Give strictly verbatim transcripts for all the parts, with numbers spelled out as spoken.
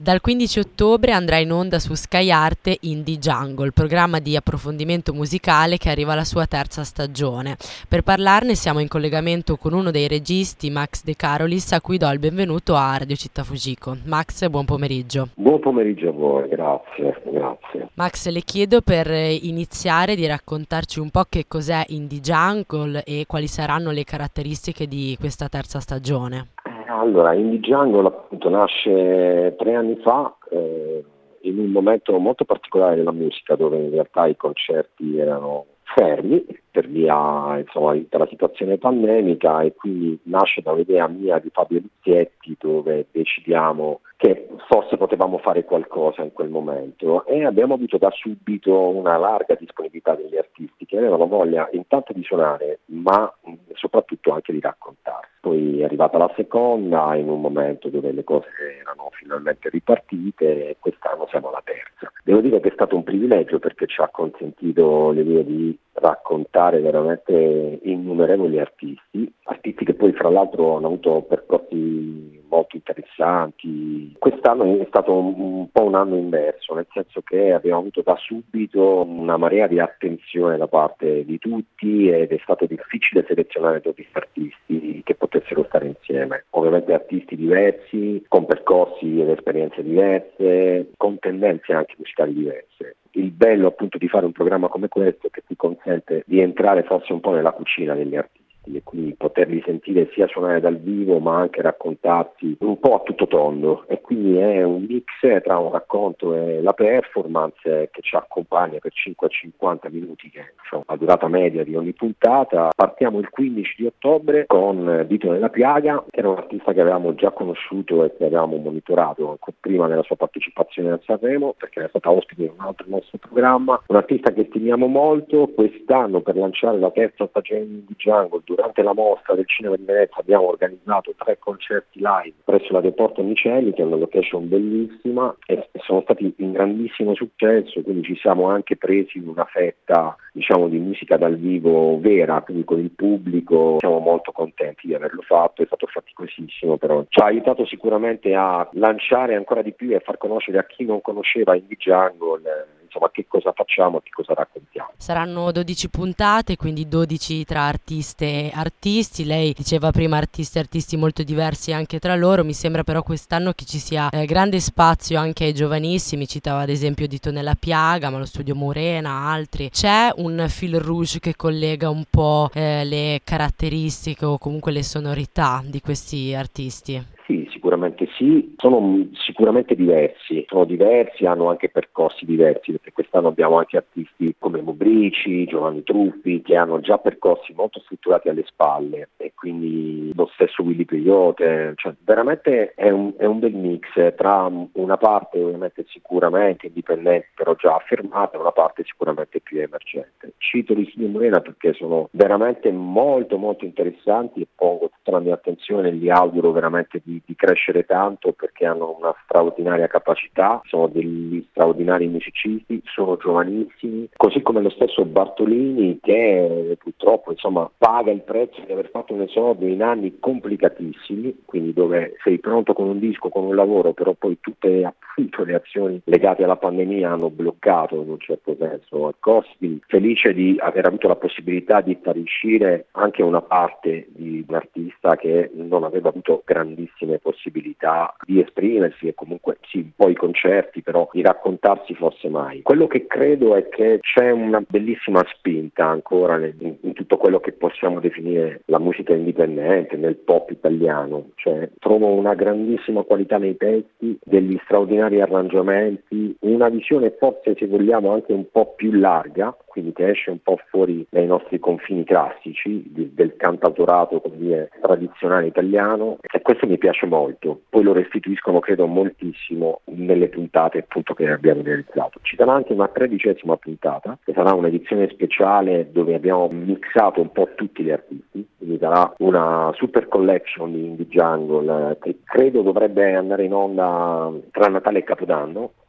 Dal quindici ottobre andrà in onda su Sky Arte Indie Jungle, programma di approfondimento musicale che arriva alla sua terza stagione. Per parlarne siamo in collegamento con uno dei registi, Max De Carolis, a cui do il benvenuto a Radio Città Fujiko. Max, buon pomeriggio. Buon pomeriggio a voi, grazie, grazie. Max, le chiedo per iniziare di raccontarci un po' che cos'è Indie Jungle e quali saranno le caratteristiche di questa terza stagione. Allora, Indie Jungle appunto nasce tre anni fa eh, in un momento molto particolare della musica, dove in realtà i concerti erano fermi per via insomma della situazione pandemica, e quindi nasce da un'idea mia di Fabio Lizietti, dove decidiamo che forse potevamo fare qualcosa in quel momento, e abbiamo avuto da subito una larga disponibilità degli artisti che avevano voglia intanto di suonare, ma soprattutto anche di raccontare. Poi è arrivata la seconda, in un momento dove le cose erano finalmente ripartite, e quest'anno siamo alla terza. Devo dire che è stato un privilegio, perché ci ha consentito l'idea di raccontare veramente innumerevoli artisti, artisti che poi fra l'altro hanno avuto percorsi molto interessanti. Quest'anno è stato un, un po' un anno inverso, nel senso che abbiamo avuto da subito una marea di attenzione da parte di tutti, ed è stato difficile selezionare dodici artisti che potessero stare insieme. Ovviamente artisti diversi, con percorsi ed esperienze diverse, con tendenze anche musicali diverse. Il bello appunto di fare un programma come questo è che ti consente di entrare forse un po' nella cucina degli artisti, e quindi poterli sentire sia suonare dal vivo ma anche raccontarsi un po' a tutto tondo, e quindi è un mix tra un racconto e la performance che ci accompagna per cinque a cinquanta minuti, che è insomma, la durata media di ogni puntata. Partiamo il quindici di ottobre con Dito nella piaga, che era un artista che avevamo già conosciuto e che avevamo monitorato anche prima della sua partecipazione a Sanremo, perché era stata ospite in un altro nostro programma, un artista che stimiamo molto. Quest'anno, per lanciare la terza stagione di Jungle, durante la mostra del Cinema di Venezia abbiamo organizzato tre concerti live presso la Deporto Micelli, che è una location bellissima, e sono stati un grandissimo successo, quindi ci siamo anche presi una fetta, diciamo, di musica dal vivo vera, quindi con il pubblico. Siamo molto contenti di averlo fatto, è stato faticosissimo, però ci ha aiutato sicuramente a lanciare ancora di più e a far conoscere a chi non conosceva Indie Jungle insomma che cosa facciamo, che cosa raccontiamo. Saranno dodici puntate, quindi dodici tra artiste e artisti. Lei diceva prima artisti e artisti molto diversi anche tra loro. Mi sembra però quest'anno che ci sia eh, grande spazio anche ai giovanissimi. Citava ad esempio Dito nella piaga, ma lo studio Murena, altri. C'è un fil rouge che collega un po' eh, le caratteristiche o comunque le sonorità di questi artisti? Sì, sicuramente sì, sono sicuramente diversi, sono diversi, hanno anche percorsi diversi, perché quest'anno abbiamo anche artisti come Mubrici, Giovanni Truppi, che hanno già percorsi molto strutturati alle spalle, e quindi lo stesso Willy Peyote, cioè veramente è un, è un bel mix tra una parte ovviamente sicuramente indipendente, però già affermata, e una parte sicuramente più emergente. Cito gli Studio Morena perché sono veramente molto molto interessanti, e pongo tutta la mia attenzione, li auguro veramente di di crescere tanto, perché hanno una straordinaria capacità, sono degli straordinari musicisti, sono giovanissimi, così come lo stesso Bartolini, che purtroppo insomma paga il prezzo di aver fatto un esordio in anni complicatissimi, quindi dove sei pronto con un disco, con un lavoro, però poi tutte appunto le azioni legate alla pandemia hanno bloccato in un certo senso il corso. Quindi felice di aver avuto la possibilità di far uscire anche una parte di un artista che non aveva avuto grandissime possibilità di esprimersi, e comunque sì, poi i concerti, però di raccontarsi forse mai. Quello che credo è che c'è una bellissima spinta ancora nel, in, in tutto quello che possiamo definire la musica indipendente, nel pop italiano, cioè trovo una grandissima qualità nei testi, degli straordinari arrangiamenti, una visione forse, se vogliamo, anche un po' più larga, quindi che esce un po' fuori dai nostri confini classici di, del cantautorato, come dire, tradizionale italiano, e questo mi piace molto. Poi lo restituiscono credo moltissimo nelle puntate appunto che abbiamo realizzato. Ci sarà anche una tredicesima puntata, che sarà un'edizione speciale dove abbiamo mixato un po' tutti gli artisti, quindi sarà una super collection di Indie Jungle che credo dovrebbe andare in onda tra Natale e Capodanno,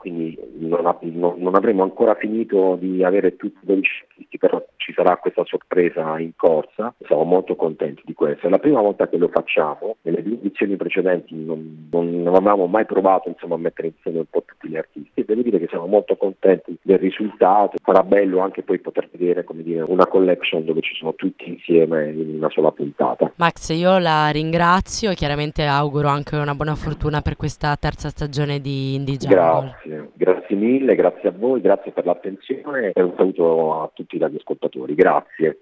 quindi non, ha, non, non avremo ancora finito di avere tutti i dodici artisti, però ci sarà questa sorpresa in corsa, siamo molto contenti di questo. È la prima volta che lo facciamo, nelle due edizioni precedenti non, non avevamo mai provato insomma, a mettere insieme un po' tutti gli artisti e devo dire che siamo molto contenti del risultato. Sarà bello anche poi poter vedere, come dire, una collection dove ci sono tutti insieme in una sola puntata. Max, io la ringrazio e chiaramente auguro anche una buona fortuna per questa terza stagione di Indie Jungle. Grazie, grazie mille, grazie a voi, grazie per l'attenzione e un saluto a tutti gli ascoltatori, grazie.